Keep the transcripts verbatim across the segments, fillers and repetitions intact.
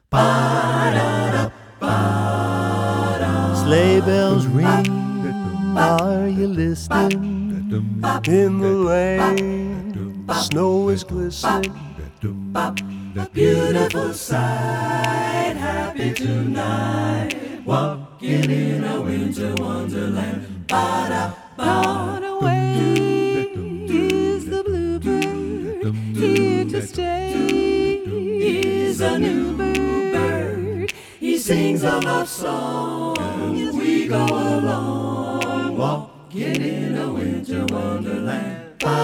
Sleigh bells ring, are you listening? In the lane, snow is glistening. A beautiful sight, happy tonight, walking in a winter wonderland. Gone away is the bluebird, here to stay is a new bird. He sings a love song as we go along, walking in a winter wonderland.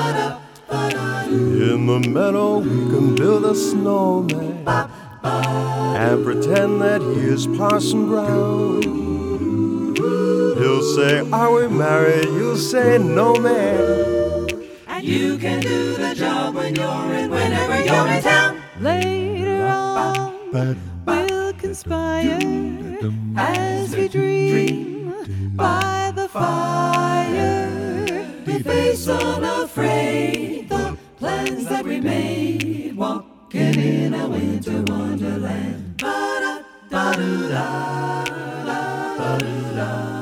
In the meadow we can build a snowman and pretend that he is Parson Brown. He'll say, are we married? You'll say, no, man. And you can do the job when you're in, whenever you're in town. Later on we'll conspire as we dream by the fire. We face unafraid the plans that we made, walking in a winter wonderland. Ba-da-da-da-da, ba-da-da-da.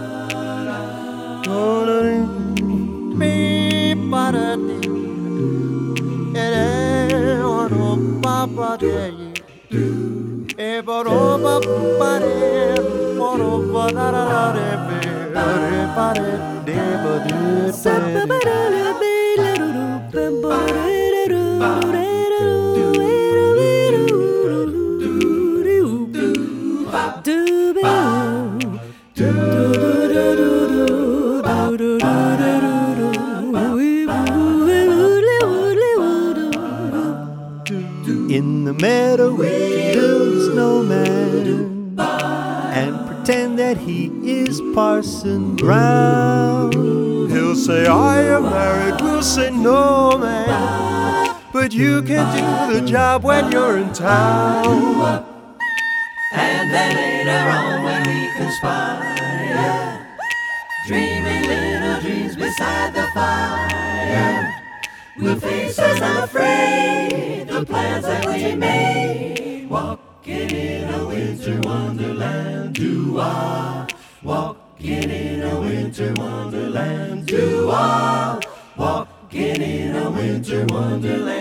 In the meadow we build a snowman and pretend that he is Parson Brown. He'll say, are you married? We'll say, no, man. But you can do the job when you're in town. And then later on when we conspire, dreaming little dreams beside the fire, we'll face as unafraid the plans that we made, walking in a winter wonderland. Do-ah, walking in a winter wonderland. Do-ah, walking in a winter wonderland.